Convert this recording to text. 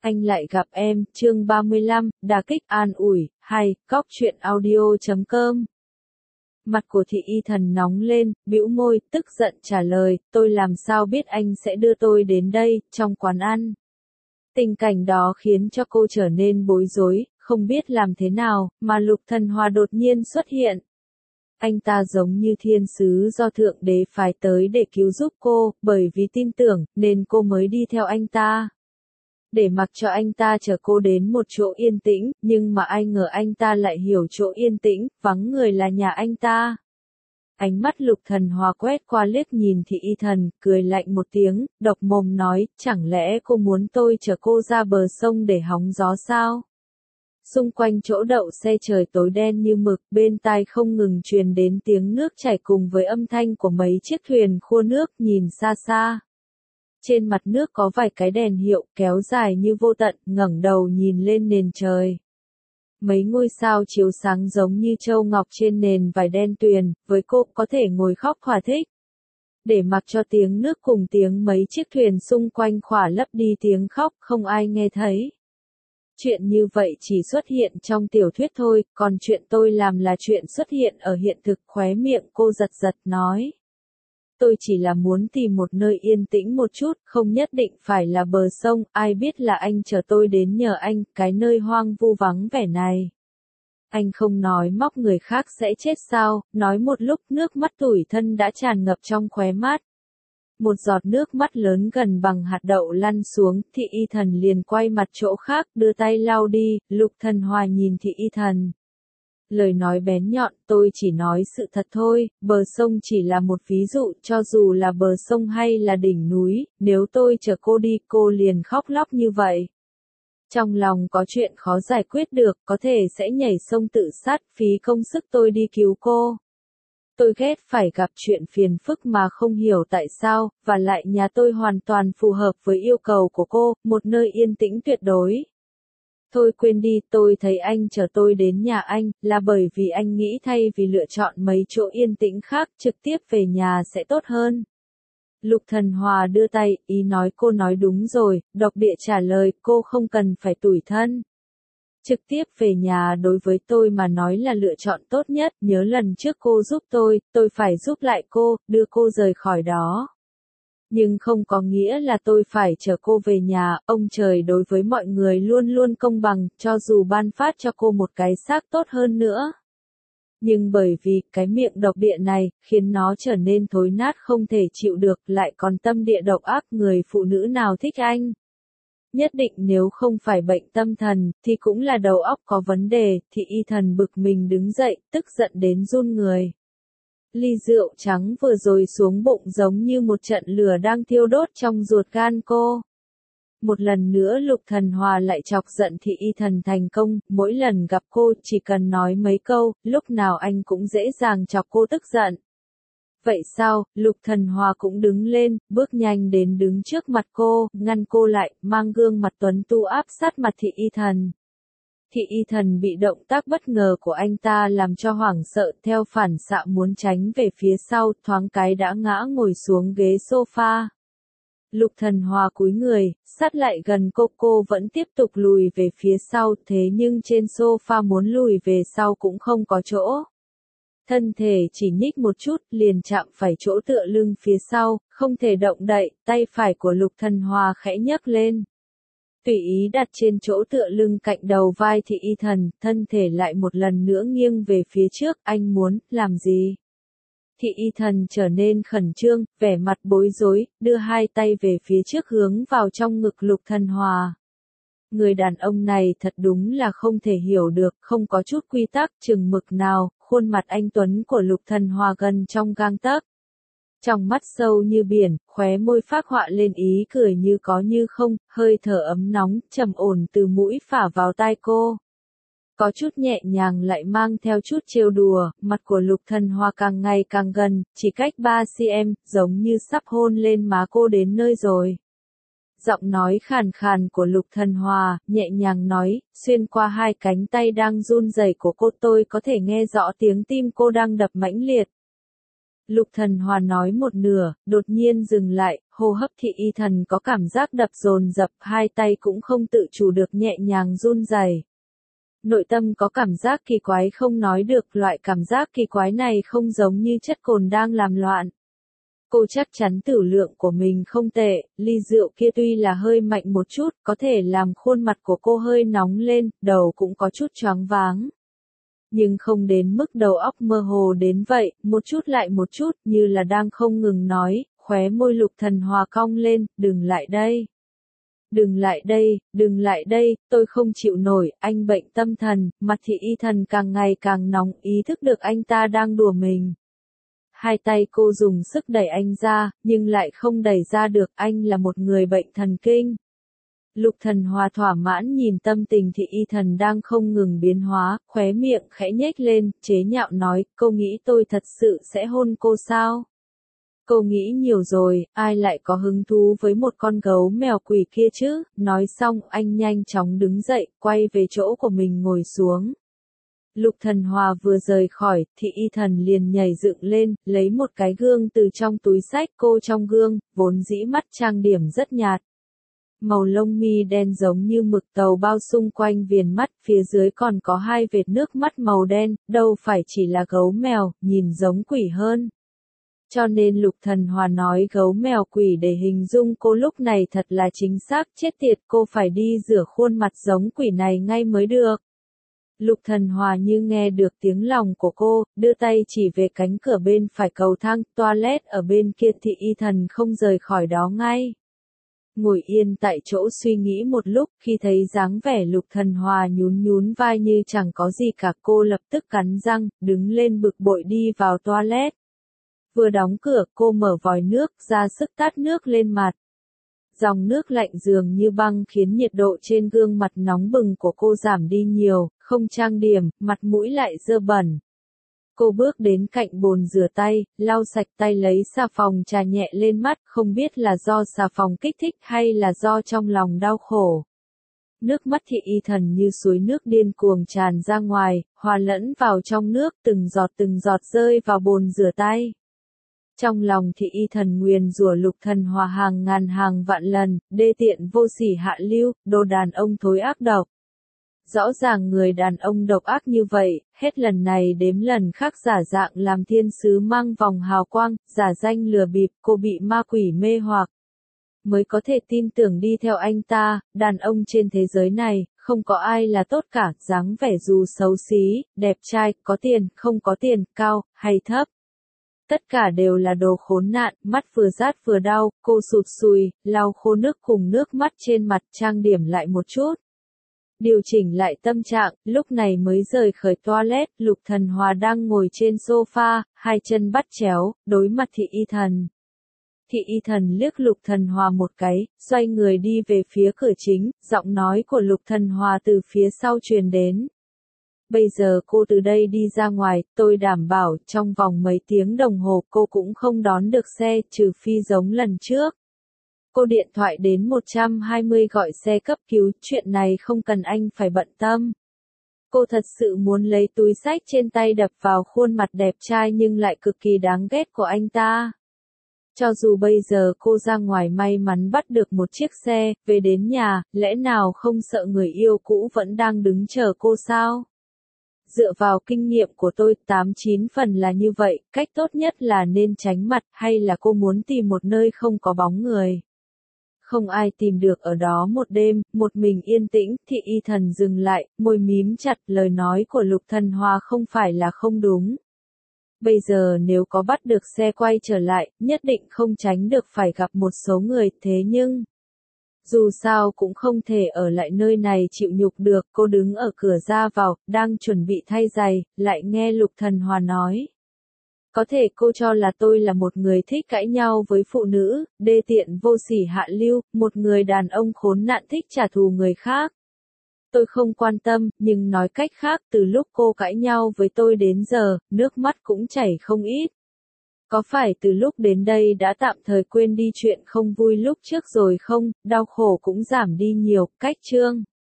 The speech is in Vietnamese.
Anh lại gặp em, chương 35, đả kích an ủi, hay, cóc truyện audio.com. Mặt của Thị Y Thần nóng lên, bĩu môi, tức giận trả lời, tôi làm sao biết anh sẽ đưa tôi đến đây, trong quán ăn. Tình cảnh đó khiến cho cô trở nên bối rối, không biết làm thế nào, mà Lục Thần Hòa đột nhiên xuất hiện. Anh ta giống như thiên sứ do Thượng Đế phái tới để cứu giúp cô, bởi vì tin tưởng, nên cô mới đi theo anh ta. Để mặc cho anh ta chở cô đến một chỗ yên tĩnh, nhưng mà ai ngờ anh ta lại hiểu chỗ yên tĩnh, vắng người là nhà anh ta. Ánh mắt Lục Thần Hòa quét qua liếc nhìn Thị Y Thần, cười lạnh một tiếng, độc mồm nói, chẳng lẽ cô muốn tôi chở cô ra bờ sông để hóng gió sao? Xung quanh chỗ đậu xe trời tối đen như mực, bên tai không ngừng truyền đến tiếng nước chảy cùng với âm thanh của mấy chiếc thuyền khua nước nhìn xa xa. Trên mặt nước có vài cái đèn hiệu kéo dài như vô tận, ngẩng đầu nhìn lên nền trời. Mấy ngôi sao chiếu sáng giống như châu ngọc trên nền vải đen tuyền, với cô có thể ngồi khóc thỏa thích. Để mặc cho tiếng nước cùng tiếng mấy chiếc thuyền xung quanh khỏa lấp đi tiếng khóc, không ai nghe thấy. Chuyện như vậy chỉ xuất hiện trong tiểu thuyết thôi, còn chuyện tôi làm là chuyện xuất hiện ở hiện thực. Khóe miệng cô giật giật nói. Tôi chỉ là muốn tìm một nơi yên tĩnh một chút, không nhất định phải là bờ sông, ai biết là anh chở tôi đến nhờ anh, cái nơi hoang vu vắng vẻ này. Anh không nói móc người khác sẽ chết sao, nói một lúc nước mắt tủi thân đã tràn ngập trong khóe mắt. Một giọt nước mắt lớn gần bằng hạt đậu lăn xuống, Thị Y Thần liền quay mặt chỗ khác, đưa tay lau đi. Lục Thần Hòa nhìn Thị Y Thần. Lời nói bén nhọn, tôi chỉ nói sự thật thôi, bờ sông chỉ là một ví dụ, cho dù là bờ sông hay là đỉnh núi, nếu tôi chở cô đi, cô liền khóc lóc như vậy. Trong lòng có chuyện khó giải quyết được, có thể sẽ nhảy sông tự sát, phí công sức tôi đi cứu cô. Tôi ghét phải gặp chuyện phiền phức mà không hiểu tại sao, và lại nhà tôi hoàn toàn phù hợp với yêu cầu của cô, một nơi yên tĩnh tuyệt đối. Thôi quên đi, tôi thấy anh chở tôi đến nhà anh, là bởi vì anh nghĩ thay vì lựa chọn mấy chỗ yên tĩnh khác, trực tiếp về nhà sẽ tốt hơn. Lục Thần Hòa đưa tay, ý nói cô nói đúng rồi, độc địa trả lời, cô không cần phải tủi thân. Trực tiếp về nhà đối với tôi mà nói là lựa chọn tốt nhất, nhớ lần trước cô giúp tôi phải giúp lại cô, đưa cô rời khỏi đó. Nhưng không có nghĩa là tôi phải chở cô về nhà, ông trời đối với mọi người luôn luôn công bằng, cho dù ban phát cho cô một cái xác tốt hơn nữa. Nhưng bởi vì cái miệng độc địa này, khiến nó trở nên thối nát không thể chịu được, lại còn tâm địa độc ác, người phụ nữ nào thích anh. Nhất định nếu không phải bệnh tâm thần, thì cũng là đầu óc có vấn đề. Thị Y Thần bực mình đứng dậy, tức giận đến run người. Ly rượu trắng vừa rồi xuống bụng giống như một trận lửa đang thiêu đốt trong ruột gan cô. Một lần nữa Lục Thần Hòa lại chọc giận Thị Y Thần thành công, mỗi lần gặp cô chỉ cần nói mấy câu, lúc nào anh cũng dễ dàng chọc cô tức giận. Vậy sao, Lục Thần Hòa cũng đứng lên, bước nhanh đến đứng trước mặt cô, ngăn cô lại, mang gương mặt tuấn tu áp sát mặt Thị Y Thần. Thị Y Thần bị động tác bất ngờ của anh ta làm cho hoảng sợ, theo phản xạ muốn tránh về phía sau, thoáng cái đã ngã ngồi xuống ghế sofa. Lục Thần Hòa cúi người, sát lại gần cô vẫn tiếp tục lùi về phía sau, thế nhưng trên sofa muốn lùi về sau cũng không có chỗ. Thân thể chỉ nhích một chút, liền chạm phải chỗ tựa lưng phía sau, không thể động đậy, tay phải của Lục Thần Hòa khẽ nhấc lên. Tùy ý đặt trên chỗ tựa lưng cạnh đầu vai Thị Y Thần, thân thể lại một lần nữa nghiêng về phía trước, anh muốn, làm gì? Thị Y Thần trở nên khẩn trương, vẻ mặt bối rối, đưa hai tay về phía trước hướng vào trong ngực Lục Thần Hòa. Người đàn ông này thật đúng là không thể hiểu được, không có chút quy tắc, chừng mực nào, khuôn mặt anh tuấn của Lục Thần Hòa gần trong gang tấc. Trong mắt sâu như biển, khóe môi phác họa lên ý cười như có như không, hơi thở ấm nóng, trầm ổn từ mũi phả vào tai cô. Có chút nhẹ nhàng lại mang theo chút trêu đùa, mặt của Lục Thần Hòa càng ngày càng gần, chỉ cách 3 cm, giống như sắp hôn lên má cô đến nơi rồi. Giọng nói khàn khàn của Lục Thần Hòa, nhẹ nhàng nói, xuyên qua hai cánh tay đang run rẩy của cô tôi có thể nghe rõ tiếng tim cô đang đập mãnh liệt. Lục Thần Hòa nói một nửa, đột nhiên dừng lại, hô hấp Thị Y Thần có cảm giác đập dồn dập, hai tay cũng không tự chủ được nhẹ nhàng run rẩy. Nội tâm có cảm giác kỳ quái không nói được, loại cảm giác kỳ quái này không giống như chất cồn đang làm loạn. Cô chắc chắn tửu lượng của mình không tệ, ly rượu kia tuy là hơi mạnh một chút, có thể làm khuôn mặt của cô hơi nóng lên, đầu cũng có chút choáng váng. Nhưng không đến mức đầu óc mơ hồ đến vậy, một chút lại một chút, như là đang không ngừng nói, khóe môi Lục Thần Hòa cong lên, đừng lại đây. Đừng lại đây, đừng lại đây, tôi không chịu nổi, anh bệnh tâm thần, mặt Thị Y Thần càng ngày càng nóng, ý thức được anh ta đang đùa mình. Hai tay cô dùng sức đẩy anh ra, nhưng lại không đẩy ra được, anh là một người bệnh thần kinh. Lục Thần Hòa thỏa mãn nhìn tâm tình Thị Y Thần đang không ngừng biến hóa, khóe miệng khẽ nhếch lên, chế nhạo nói, cô nghĩ tôi thật sự sẽ hôn cô sao? Cô nghĩ nhiều rồi, ai lại có hứng thú với một con gấu mèo quỷ kia chứ? Nói xong, anh nhanh chóng đứng dậy, quay về chỗ của mình ngồi xuống. Lục Thần Hòa vừa rời khỏi, Thị Y Thần liền nhảy dựng lên, lấy một cái gương từ trong túi xách, cô trong gương, vốn dĩ mắt trang điểm rất nhạt. Màu lông mi đen giống như mực tàu bao xung quanh viền mắt, phía dưới còn có hai vệt nước mắt màu đen, đâu phải chỉ là gấu mèo, nhìn giống quỷ hơn. Cho nên Lục Thần Hòa nói gấu mèo quỷ để hình dung cô lúc này thật là chính xác, chết tiệt, cô phải đi rửa khuôn mặt giống quỷ này ngay mới được. Lục Thần Hòa như nghe được tiếng lòng của cô, đưa tay chỉ về cánh cửa bên phải cầu thang, toilet ở bên kia. Thị Y Thần không rời khỏi đó ngay. Ngồi yên tại chỗ suy nghĩ một lúc, khi thấy dáng vẻ Lục Thần Hòa nhún nhún vai như chẳng có gì cả, cô lập tức cắn răng, đứng lên bực bội đi vào toilet. Vừa đóng cửa, cô mở vòi nước, ra sức tát nước lên mặt. Dòng nước lạnh dường như băng khiến nhiệt độ trên gương mặt nóng bừng của cô giảm đi nhiều, không trang điểm, mặt mũi lại dơ bẩn. Cô bước đến cạnh bồn rửa tay, lau sạch tay lấy xà phòng chà nhẹ lên mắt, không biết là do xà phòng kích thích hay là do trong lòng đau khổ. Nước mắt Thị Y Thần như suối nước điên cuồng tràn ra ngoài, hòa lẫn vào trong nước, từng giọt rơi vào bồn rửa tay. Trong lòng Thị Y Thần nguyền rủa Lục Thần Hòa hàng ngàn hàng vạn lần, đê tiện vô sỉ hạ lưu, đồ đàn ông thối ác độc. Rõ ràng người đàn ông độc ác như vậy, hết lần này đếm lần khác giả dạng làm thiên sứ mang vòng hào quang, giả danh lừa bịp, cô bị ma quỷ mê hoặc. Mới có thể tin tưởng đi theo anh ta, đàn ông trên thế giới này, không có ai là tốt cả, dáng vẻ dù xấu xí, đẹp trai, có tiền, không có tiền, cao, hay thấp. Tất cả đều là đồ khốn nạn, mắt vừa rát vừa đau, cô sụt sùi, lau khô nước cùng nước mắt trên mặt, trang điểm lại một chút. Điều chỉnh lại tâm trạng, lúc này mới rời khỏi toilet, Lục Thần Hòa đang ngồi trên sofa, hai chân bắt chéo, đối mặt Thị Y Thần. Thị Y Thần liếc Lục Thần Hòa một cái, xoay người đi về phía cửa chính, giọng nói của Lục Thần Hòa từ phía sau truyền đến. Bây giờ cô từ đây đi ra ngoài, tôi đảm bảo trong vòng mấy tiếng đồng hồ cô cũng không đón được xe, trừ phi giống lần trước. Cô điện thoại đến 120 gọi xe cấp cứu, chuyện này không cần anh phải bận tâm. Cô thật sự muốn lấy túi xách trên tay đập vào khuôn mặt đẹp trai nhưng lại cực kỳ đáng ghét của anh ta. Cho dù bây giờ cô ra ngoài may mắn bắt được một chiếc xe, về đến nhà, lẽ nào không sợ người yêu cũ vẫn đang đứng chờ cô sao? Dựa vào kinh nghiệm của tôi, 8-9 phần là như vậy, cách tốt nhất là nên tránh mặt, hay là cô muốn tìm một nơi không có bóng người. Không ai tìm được ở đó một đêm, một mình yên tĩnh, Thị Y Thần dừng lại, môi mím chặt, lời nói của Lục Thần Hòa không phải là không đúng. Bây giờ nếu có bắt được xe quay trở lại, nhất định không tránh được phải gặp một số người, thế nhưng... Dù sao cũng không thể ở lại nơi này chịu nhục được, cô đứng ở cửa ra vào, đang chuẩn bị thay giày, lại nghe Lục Thần Hòa nói. Có thể cô cho là tôi là một người thích cãi nhau với phụ nữ, đê tiện vô sỉ hạ lưu, một người đàn ông khốn nạn thích trả thù người khác. Tôi không quan tâm, nhưng nói cách khác, từ lúc cô cãi nhau với tôi đến giờ, nước mắt cũng chảy không ít. Có phải từ lúc đến đây đã tạm thời quên đi chuyện không vui lúc trước rồi không, đau khổ cũng giảm đi nhiều, cách chương.